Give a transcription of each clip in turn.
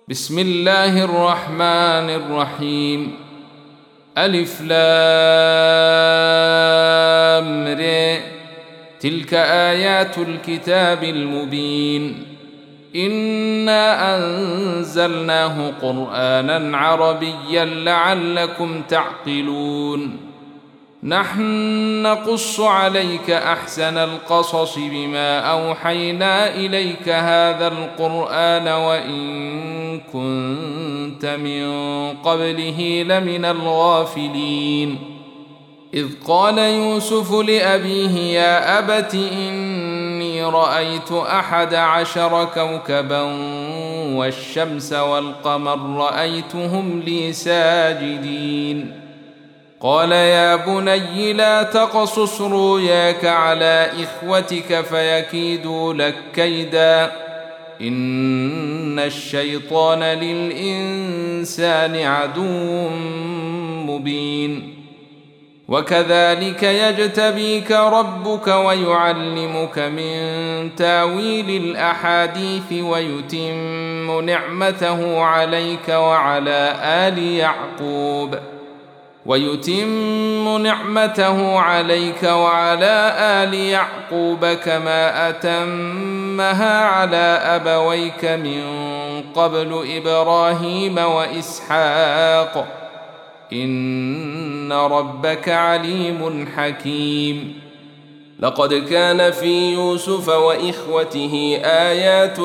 بسم الله الرحمن الرحيم. ألف لام ر. تلك آيات الكتاب المبين. إنا أنزلناه قرآنا عربيا لعلكم تعقلون. نحن نقص عليك أحسن القصص بما أوحينا إليك هذا القرآن وإن كنت من قبله لمن الغافلين. إذ قال يوسف لأبيه يا أبت إني رأيت 11 كوكبا والشمس والقمر رأيتهم لي ساجدين. قال يا بني لا تقصص رؤياك على إخوتك فيكيدوا لك كيدا إن الشيطان للإنسان عدو مبين. وكذلك يجتبيك ربك ويعلمك من تاويل الأحاديث ويتم نعمته عليك وعلى آل يعقوب كما أتمها على أبويك من قبل إبراهيم وإسحاق إن ربك عليم حكيم. لقد كان في يوسف وإخوته آيات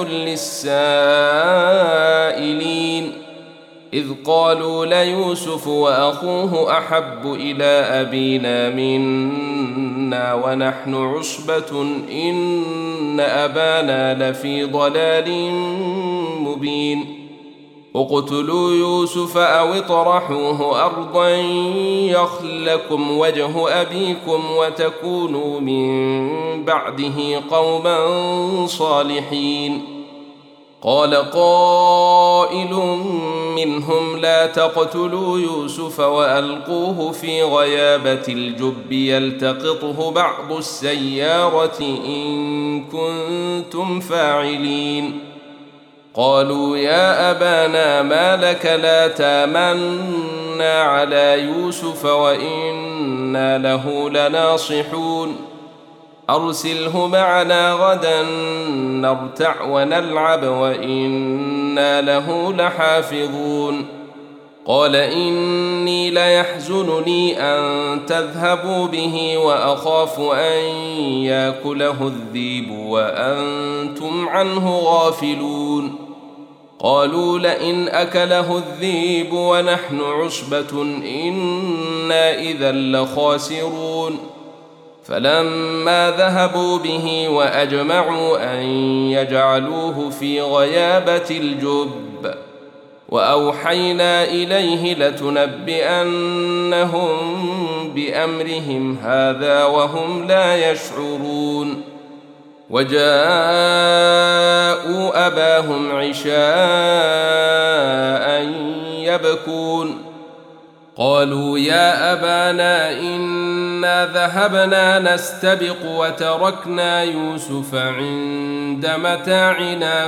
للسائلين إذ قالوا ليوسف وأخوه أحب إلى أبينا منا ونحن عصبة إن أبانا لفي ضلال مبين. اقتلوا يوسف أو اطرحوه أرضا يخل لكم وجه أبيكم وتكونوا من بعده قوما صالحين. قال قائل منهم لا تقتلوا يوسف وألقوه في غيابة الجب يلتقطه بعض السيارة إن كنتم فاعلين. قالوا يا أبانا ما لك لا تامنا على يوسف وإنا له لناصحون أرسله معنا غدا نرتع ونلعب وإنا له لحافظون. قال إني ليحزنني أن تذهبوا به وأخاف أن يأكله الذئب وأنتم عنه غافلون. قالوا لئن أكله الذئب ونحن عصبة إنا إذا لخاسرون. فلما ذهبوا به وأجمعوا أن يجعلوه في غيابة الجب وأوحينا إليه لتنبئنهم بأمرهم هذا وهم لا يشعرون. وجاءوا أباهم عشاء يبكون. قالوا يا أبانا إنا ذهبنا نستبق وتركنا يوسف عند متاعنا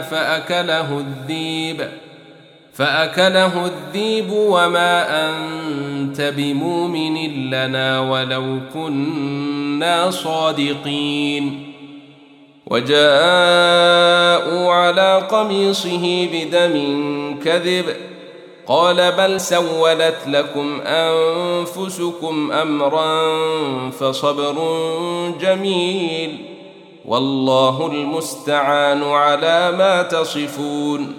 فأكله الذئب وما أنت بمؤمن لنا ولو كنا صادقين. وجاءوا على قميصه بدم كذب قال بل سولت لكم أنفسكم أمرا فصبر جميل والله المستعان على ما تصفون.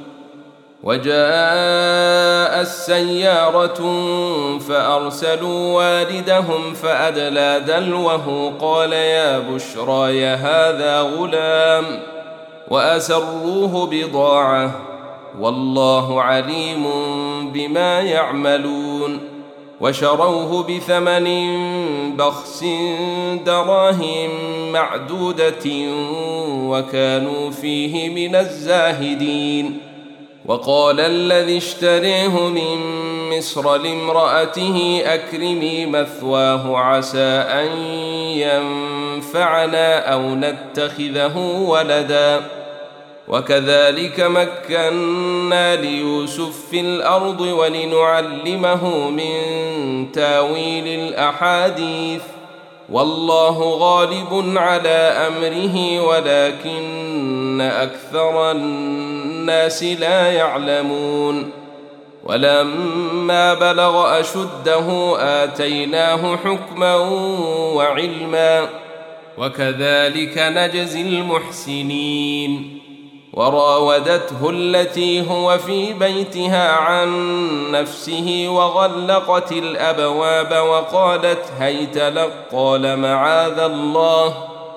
وجاء السيارة فأرسلوا والدهم فأدلى دلوه قال يا بشرى هذا غلام وأسروه بضاعة والله عليم بما يعملون. وشروه بثمن بخس دراهم معدودة وكانوا فيه من الزاهدين. وقال الذي اشتريه من مصر لامرأته أكرمي مثواه عسى أن ينفعنا أو نتخذه ولدا وكذلك مكنا ليوسف في الأرض ولنعلمه من تاويل الأحاديث والله غالب على أمره ولكن أكثر الناس لا يعلمون ولما بلغ أشده آتيناه حكما وعلما وكذلك نجزي المحسنين وراودته التي هو في بيتها عن نفسه وغلقت الأبواب وقالت هيت لك قال معاذ الله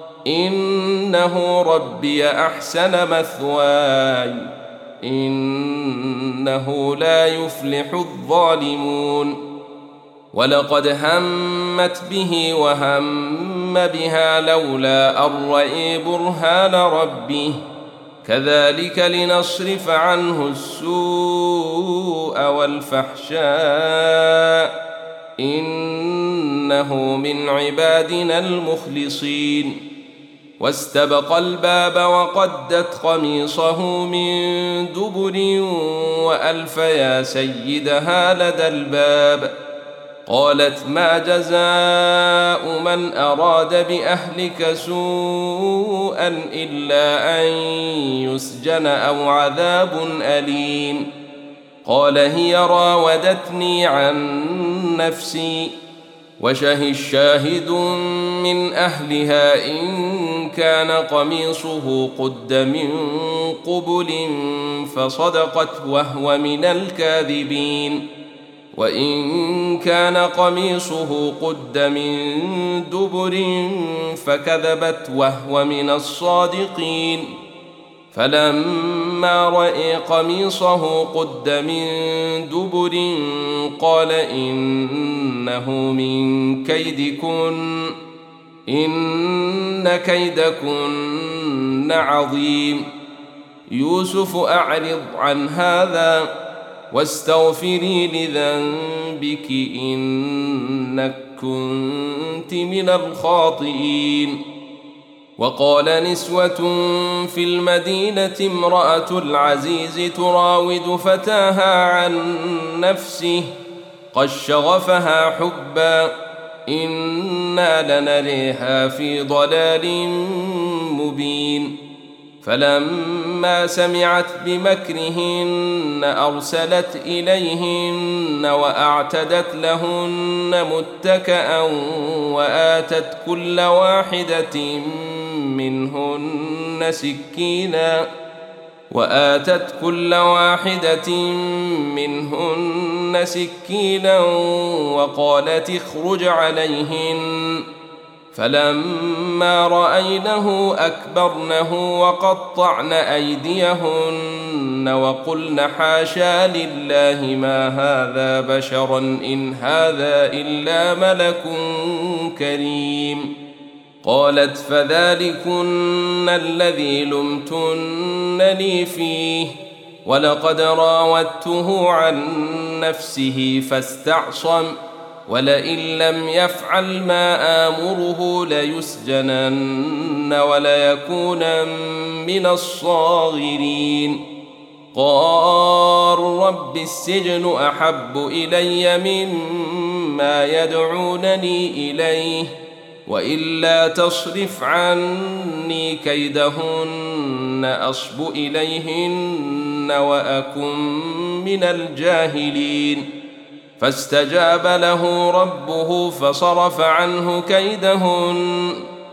إنه ربي أحسن مثواي إنه لا يفلح الظالمون ولقد همت به وهم بها لولا أن رأى برهان ربه كذلك لنصرف عنه السوء والفحشاء إنه من عبادنا المخلصين واستبق الباب وقدت قميصه من دبر وألف يا سيدها لدى الباب قالت ما جزاء من أراد بأهلك سوءا إلا أن يسجن أو عذاب أليم قال هي راودتني عن نفسي وشهد شاهد من أهلها إن كان قميصه قد من قبل فصدقت وهو من الكاذبين وإن كان قميصه قد من دبر فكذبت وهو من الصادقين فلما رأى قميصه قد من دبر قال إنه من كيدكن إن كيدكن عظيم يوسف أعرض عن هذا واستغفري لذنبك إنك كنت من الخاطئين وقال نسوة في المدينة امرأة العزيز تراود فتاها عن نفسه قد شغفها حبا إنا لنريها في ضلال مبين فلما سمعت بمكرهن أرسلت إليهن وأعتدت لهن متكأ وآتت كل واحدة منهن سكينا وقالت اخرج عليهن فلما رأينه أكبرنه وقطعن أيديهن وقلن حاشا لله ما هذا بشرا إن هذا إلا ملك كريم قالت فذلكن الذي لمتنني فيه ولقد راودته عن نفسه فاستعصم ولئن لم يفعل ما آمره ليسجنن وليكونن من الصاغرين قال رب السجن أحب إلي مما يدعونني إليه وإلا تصرف عني كيدهن أصب إليهن وأكن من الجاهلين فاستجاب له ربه فصرف عنه كيدهن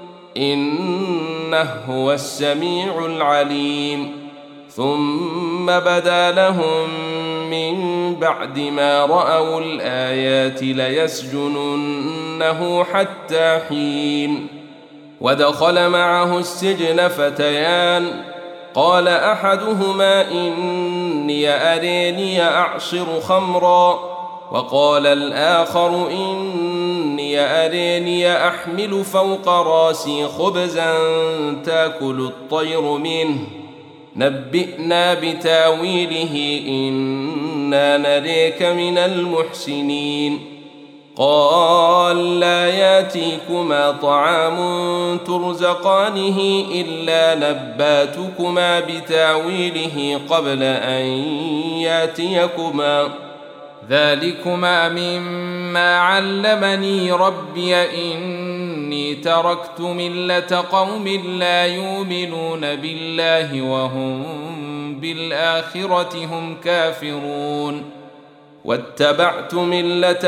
إنه هو السميع العليم ثم بدا لهم من بعد ما رأوا الآيات ليسجننه حتى حين ودخل معه السجن فتيان قال أحدهما إني أريني أعصر خمرا وقال الآخر إني أريني أحمل فوق راسي خبزا تأكل الطير منه نبئنا بتاويله إنا نريك من المحسنين قال لا ياتيكما طعام ترزقانه إلا نباتكما بتاويله قبل أن ياتيكما ذلكما مما علمني ربي إني تركت ملة قوم لا يؤمنون بالله وهم بالآخرة هم كافرون واتبعت ملة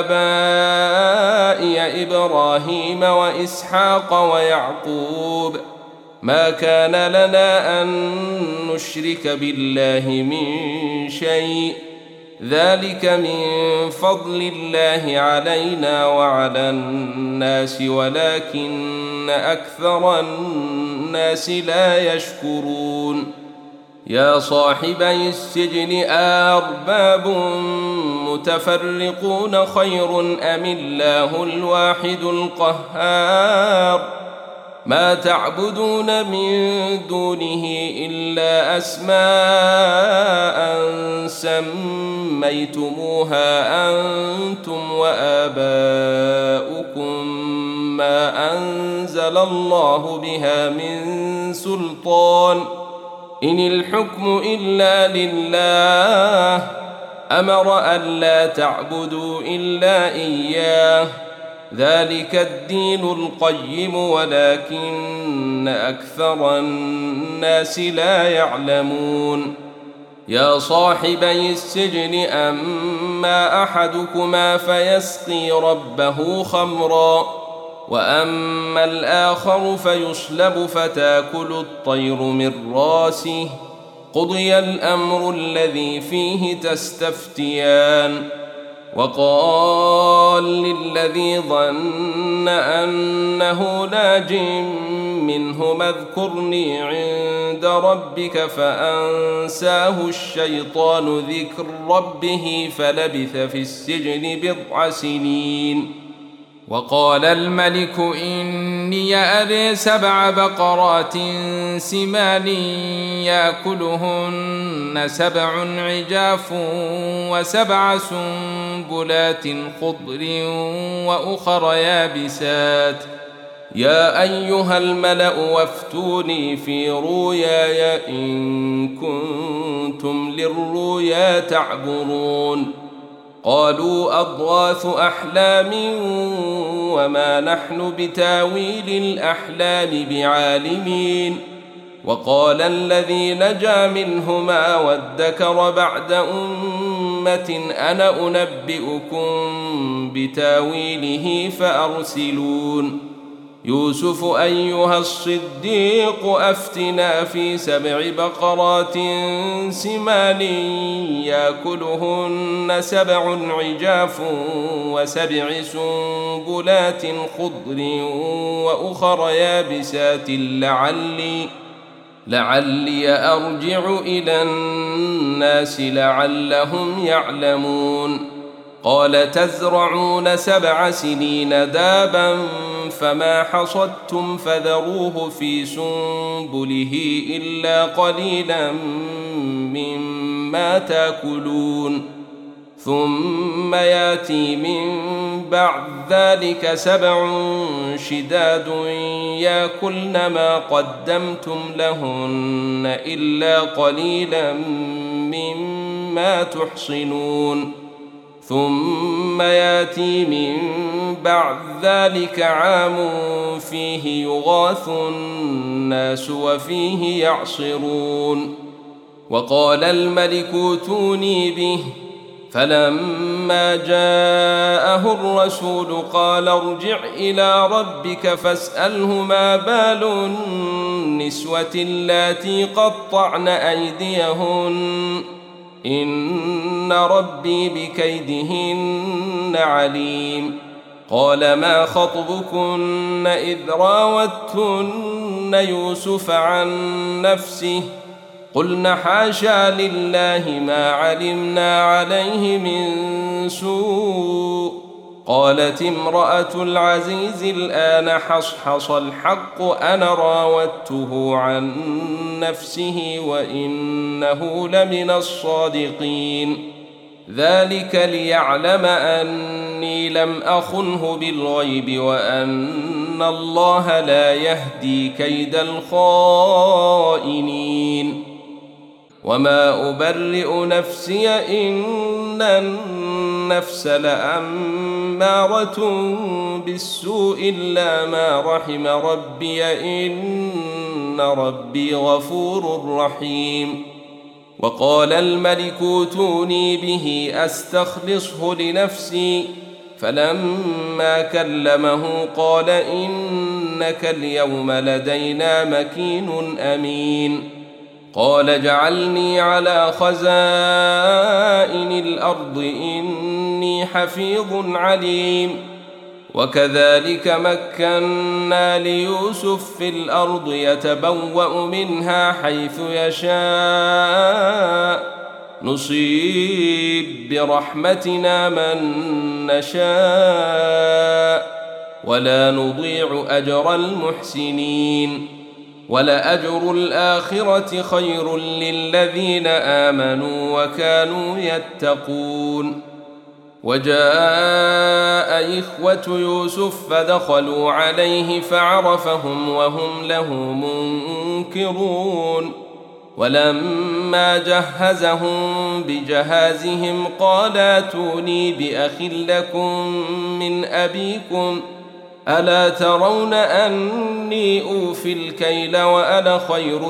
آبائي إبراهيم وإسحاق ويعقوب ما كان لنا أن نشرك بالله من شيء ذلك من فضل الله علينا وعلى الناس ولكن أكثر الناس لا يشكرون يا صاحبي السجن أرباب متفرقون خير أم الله الواحد القهار ما تعبدون من دونه إلا أسماء سميتموها أنتم وآباؤكم ما أنزل الله بها من سلطان إن الحكم إلا لله أمر ألا تعبدوا إلا إياه ذلك الدين القيم ولكن أكثر الناس لا يعلمون يا صاحبي السجن أما أحدكما فيسقي ربه خمرا وأما الآخر فيصلب فتاكل الطير من راسه قضي الأمر الذي فيه تستفتيان وقال للذي ظن أنه ناج منهما اذكرني عند ربك فأنساه الشيطان ذكر ربه فلبث في السجن 9 سنين وقال الملك إني أري 7 بقرات سمان يأكلهن 7 عجاف و7 سنبلات خضر وأخر يابسات يا أيها الملأ وافتوني في رؤياي إن كنتم للرؤيا تعبرون قالوا أضغاث أحلام وما نحن بتاويل الأحلام بعالمين وقال الذي نجا منهما وادكر بعد أمة أنا أنبئكم بتاويله فأرسلون يوسف أيها الصديق أفتنا في 7 بقرات سمان يأكلهن 7 عجاف و7 سنبلات خضر وأخر يابسات لعلي أرجع إلى الناس لعلهم يعلمون قال تزرعون 7 سنين دابا فما حصدتم فذروه في سنبله إلا قليلا مما تأكلون ثم ياتي من بعد ذلك 7 شداد يأكلن ما قدمتم لهن إلا قليلا مما تحصنون ثم ياتي من بعد ذلك عام فيه يغاث الناس وفيه يعصرون وقال الملك ائتوني به فلما جاءه الرسول قال ارجع إلى ربك فاسأله ما بال النسوة اللاتي قطعن أيديهن إن ربي بكيدهن عليم قال ما خطبكن إذ راوتن يوسف عن نفسه قلن حاشا لله ما علمنا عليه من سوء قالت امرأة العزيز الآن حصحص الحق أنا راودته عن نفسه وإنه لمن الصادقين ذلك ليعلم أني لم أخنه بالغيب وأن الله لا يهدي كيد الخائنين وما أبرئ نفسي إن النفس لأمارة بالسوء إلا ما رحم ربي إن ربي غفور رحيم وقال الملك ائتوني به أستخلصه لنفسي فلما كلمه قال إنك اليوم لدينا مكين أمين قال اجعلني على خزائن الأرض إني حفيظ عليم وكذلك مكنا ليوسف في الأرض يتبوأ منها حيث يشاء نصيب برحمتنا من نشاء ولا نضيع أجر المحسنين ولأجر الآخرة خير للذين آمنوا وكانوا يتقون وجاء إخوة يوسف فدخلوا عليه فعرفهم وهم له منكرون ولما جهزهم بجهازهم قال ائتوني بأخ لكم من أبيكم ألا ترون أني أوفي الكيل وأنا خير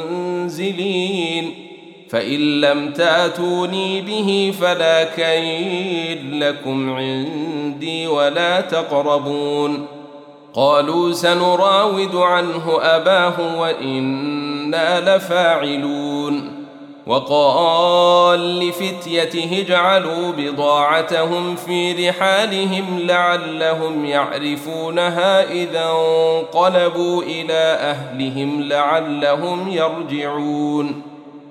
المنزلين فإن لم تأتوني به فلا كيل لكم عندي ولا تقربون قالوا سنراود عنه أباه وإنا لفاعلون وقال لفتيته اجعلوا بضاعتهم في رحالهم لعلهم يعرفونها إذا انقلبوا إلى أهلهم لعلهم يرجعون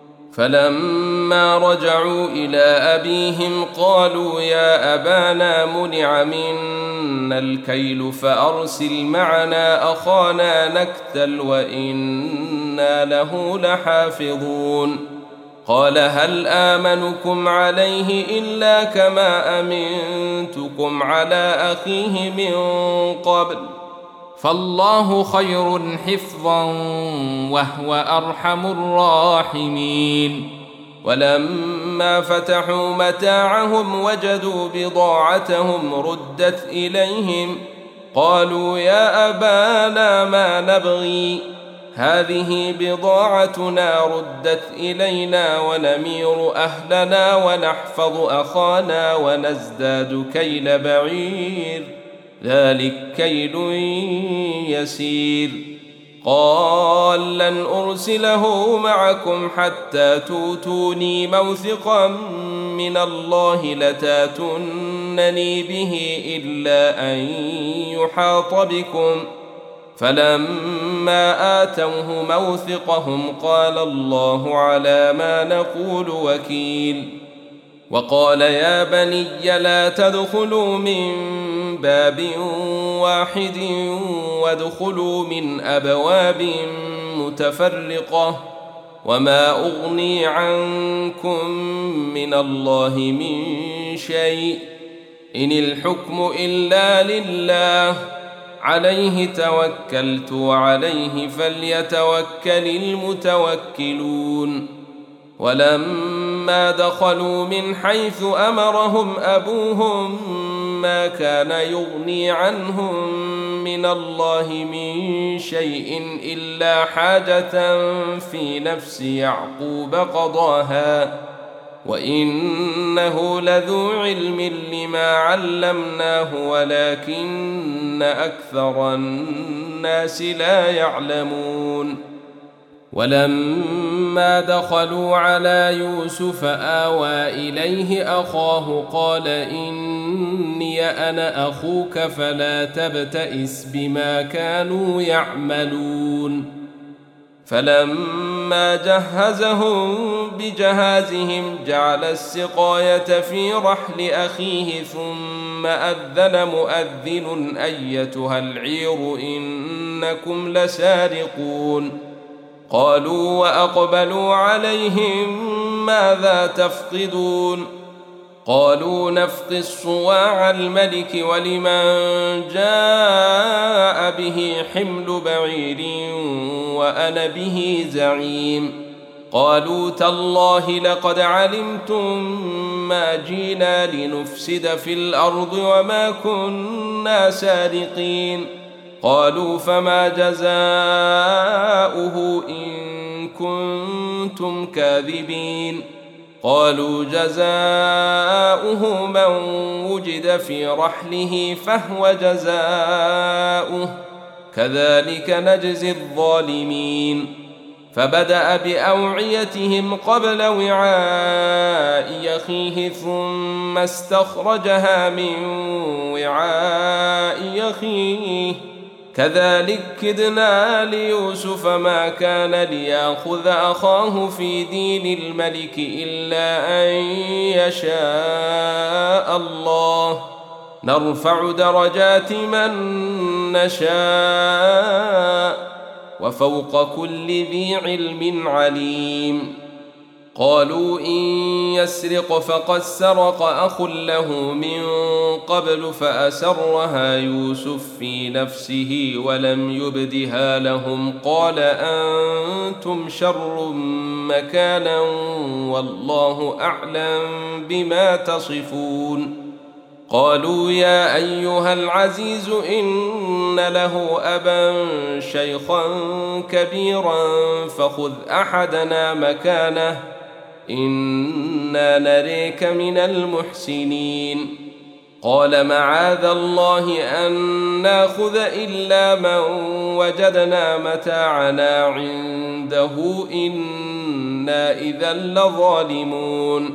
فلما رجعوا إلى أبيهم قالوا يا أبانا منع منا الكيل فأرسل معنا أخانا نكتل وإنا له لحافظون قال هل آمنكم عليه إلا كما أمنتكم على أخيه من قبل فالله خير حفظا وهو أرحم الراحمين ولما فتحوا متاعهم وجدوا بضاعتهم ردت إليهم قالوا يا أبانا ما نبغي هذه بضاعتنا ردت إلينا ونمير أهلنا ونحفظ أخانا ونزداد كيل بعير ذلك كيل يسير قال لن أرسله معكم حتى توتوني موثقا من الله لتاتونني به إلا أن يحاط بكم فلما آتوه موثقهم قال الله على ما نقول وكيل وقال يا بني لا تدخلوا من باب واحد وادخلوا من أبواب متفرقة وما أغني عنكم من الله من شيء إن الحكم إلا لله عليه توكلت وعليه فليتوكل المتوكلون ولما دخلوا من حيث أمرهم أبوهم ما كان يغني عنهم من الله من شيء إلا حاجة في نفس يعقوب قضاها وإنه لذو علم لما علمناه ولكن أكثر الناس لا يعلمون ولما دخلوا على يوسف آوى إليه أخاه قال إني أنا أخوك فلا تبتئس بما كانوا يعملون فلما جهزهم بجهازهم جعل السقاية في رحل أخيه ثم أذن مؤذن أيتها العير إنكم لسارقون قالوا وأقبلوا عليهم ماذا تفقدون قالوا نفقد صواع الملك ولمن جاء به حمل بعير وأنا به زعيم. قالوا تالله لقد علمتم ما جئنا لنفسد في الأرض وما كنا سارقين. قالوا فما جزاؤه إن كنتم كاذبين. قالوا جزاؤه من وجد في رحله فهو جزاؤه كذلك نجزي الظالمين. فبدأ بأوعيتهم قبل وعاء أخيه ثم استخرجها من وعاء أخيه كذلك كدنا ليوسف ما كان ليأخذ أخاه في دين الملك إلا أن يشاء الله نرفع درجات من نشاء وفوق كل ذي علم عليم. قالوا إن يسرق فقد سرق أخ له من قبل فأسرها يوسف في نفسه ولم يبدها لهم قال أنتم شر مكانا والله أعلم بما تصفون. قالوا يا أيها العزيز إن له أبا شيخا كبيرا فخذ أحدنا مكانه إنا نريك من المحسنين. قال معاذ الله أن ناخذ إلا من وجدنا متاعنا عنده إنا إذا لظالمون.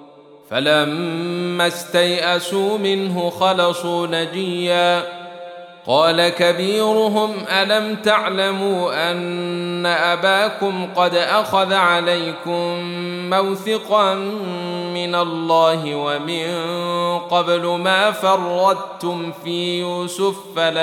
فلما استيئسوا منه خلصوا نجيا قال كبيرهم ألم تعلموا أن أباكم قد أخذ عليكم موثقا من الله ومن قبل ما فرطتم في يوسف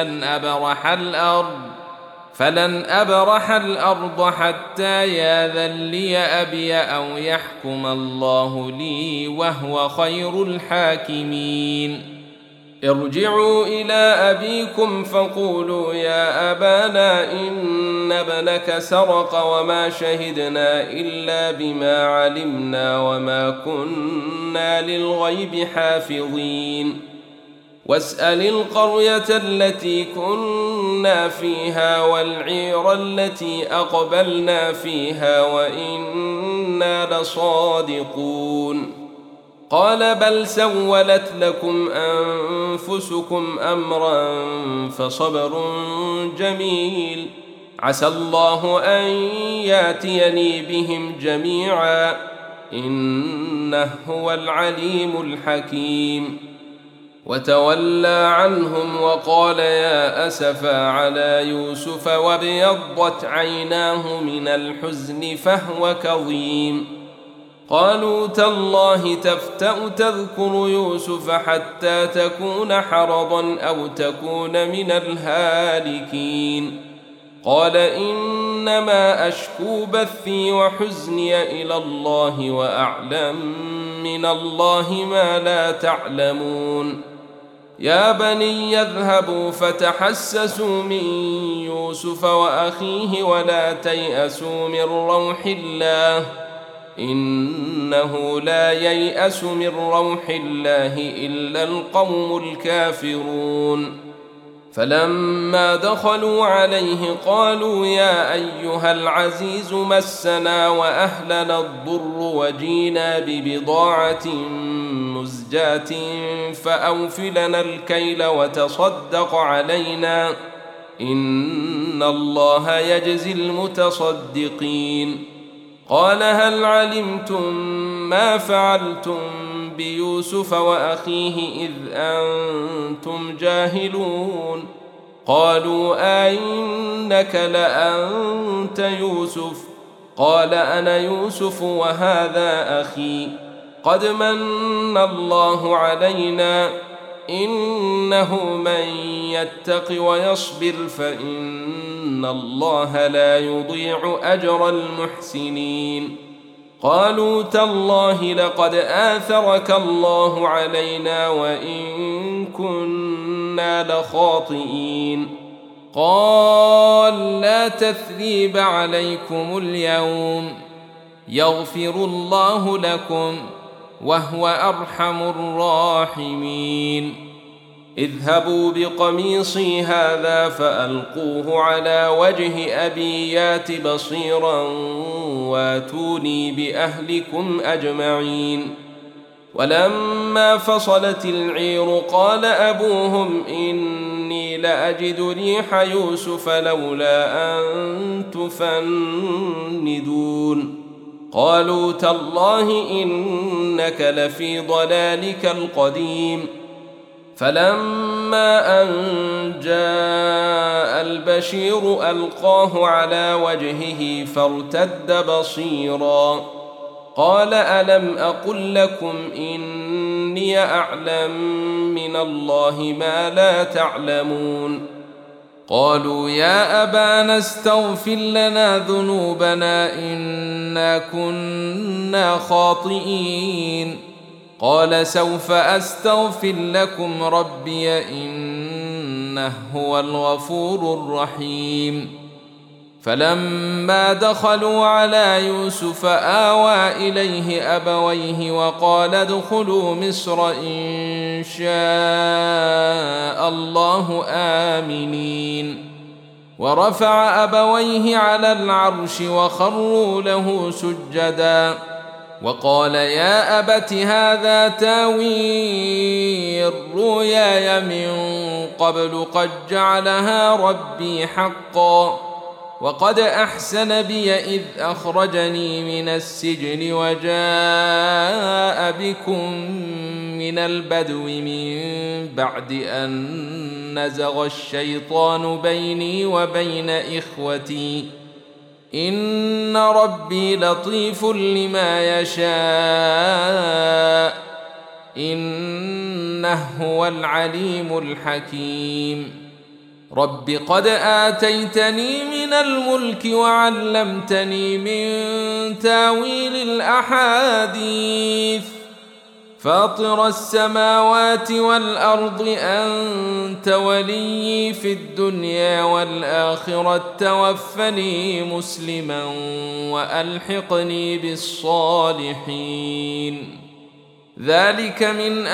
فلن أبرح الأرض حتى ياذن لي أبي أو يحكم الله لي وهو خير الحاكمين. ارجعوا إلى أبيكم فقولوا يا أبانا إن ابنك سرق وما شهدنا إلا بما علمنا وما كنا للغيب حافظين. واسأل القرية التي كنا فيها والعير التي أقبلنا فيها وإنا لصادقون. قال بل سولت لكم أنفسكم أمرا فصبر جميل عسى الله أن ياتيني بهم جميعا إنه هو العليم الحكيم. وتولى عنهم وقال يا أسفا على يوسف وابيضت عيناه من الحزن فهو كظيم. قالوا تالله تفتأ تذكر يوسف حتى تكون حرضا أو تكون من الهالكين. قال إنما أشكو بثي وحزني إلى الله وأعلم من الله ما لا تعلمون. يا بني يذهبوا فتحسسوا من يوسف وأخيه ولا تيأسوا من روح الله إنه لا ييأس من روح الله إلا القوم الكافرون. فلما دخلوا عليه قالوا يا أيها العزيز مسنا وأهلنا الضر وجينا ببضاعة مزجاة فأوف لنا الكيل وتصدق علينا إن الله يجزي المتصدقين. قال هل علمتم ما فعلتم بيوسف وأخيه إذ أنتم جاهلون؟ قالوا أئنك لأنت يوسف؟ قال أنا يوسف وهذا أخي قد من الله علينا إنه من يتق ويصبر فإن الله لا يضيع أجر المحسنين. قالوا تالله لقد آثرك الله علينا وإن كنا لخاطئين. قال لا تثريب عليكم اليوم يغفر الله لكم وهو أرحم الراحمين. اذهبوا بقميصي هذا فألقوه على وجه أبي يات بصيرا واتوني بأهلكم أجمعين. ولما فصلت العير قال أبوهم إني لأجد ريح يوسف لولا أن تفندون. قالوا تالله إنك لفي ضلالك القديم. فلما أن جاء البشير ألقاه على وجهه فارتد بصيرا قال ألم أقل لكم إني أعلم من الله ما لا تعلمون. قالوا يا أبانا استغفر لنا ذنوبنا إنا كنا خاطئين. قال سوف أستغفر لكم ربي إنه هو الغفور الرحيم. فلما دخلوا على يوسف آوى إليه أبويه وقال ادخلوا مصر إن شاء الله آمنين. ورفع أبويه على العرش وخروا له سجدا وقال يا أبت هذا تاويل رؤياي من قبل قد جعلها ربي حقا وقد أحسن بي إذ أخرجني من السجن وجاء بكم من البدو من بعد أن نزغ الشيطان بيني وبين إخوتي إن ربي لطيف لما يشاء إنه هو العليم الحكيم. رب قد آتيتني من الملك وعلمتني من تاويل الأحاديث فاطر السماوات والأرض أنت ولي في الدنيا والآخرة توفني مسلما وألحقني بالصالحين. ذلك من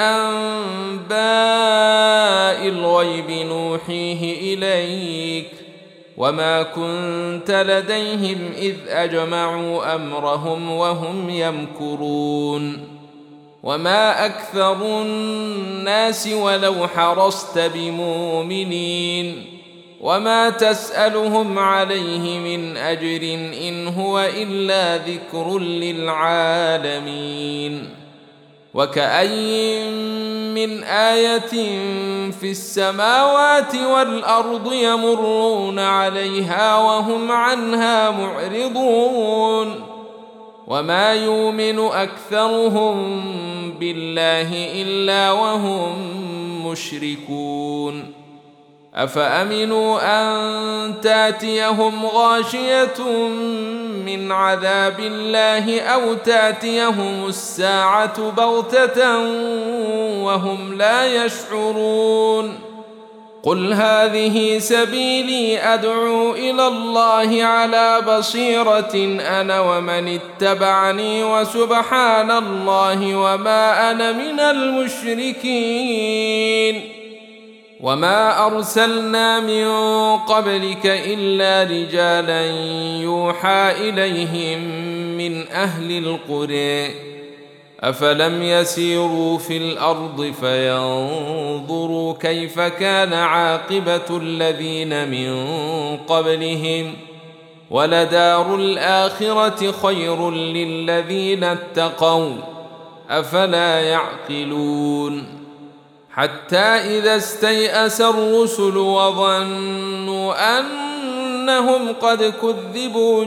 أنباء الغيب نوحيه إليك وما كنت لديهم إذ أجمعوا أمرهم وهم يمكرون. وما أكثر الناس ولو حرصت بمؤمنين وما تسألهم عليه من أجر إن هو إلا ذكر للعالمين. وكأي من آية في السماوات والأرض يمرون عليها وهم عنها معرضون وما يؤمن أكثرهم بالله إلا وهم مشركون. أفأمنوا أن تأتيهم غاشية من عذاب الله أو تأتيهم الساعة بغتة وهم لا يشعرون. قل هذه سبيلي أدعو إلى الله على بصيرة أنا ومن اتبعني وسبحان الله وما أنا من المشركين. وما أرسلنا من قبلك إلا رجالا يوحى إليهم من أهل القرى أفلم يسيروا في الأرض فينظروا كيف كان عاقبة الذين من قبلهم ولدار الآخرة خير للذين اتقوا أفلا يعقلون. حتى إذا استيأس الرسل وظنوا أنهم قد كذبوا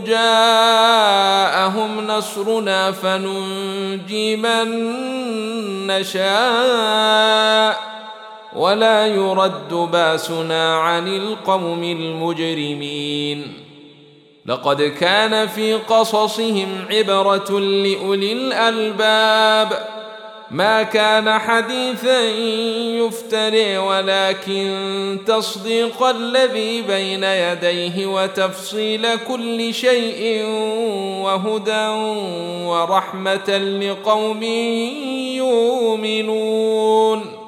جاءهم نصرنا فننجي من نشاء ولا يرد باسنا عن القوم المجرمين. لقد كان في قصصهم عبرة لأولي الألباب ما كان حديثا يفترى ولكن تصديق الذي بين يديه وتفصيل كل شيء وهدى ورحمة لقوم يؤمنون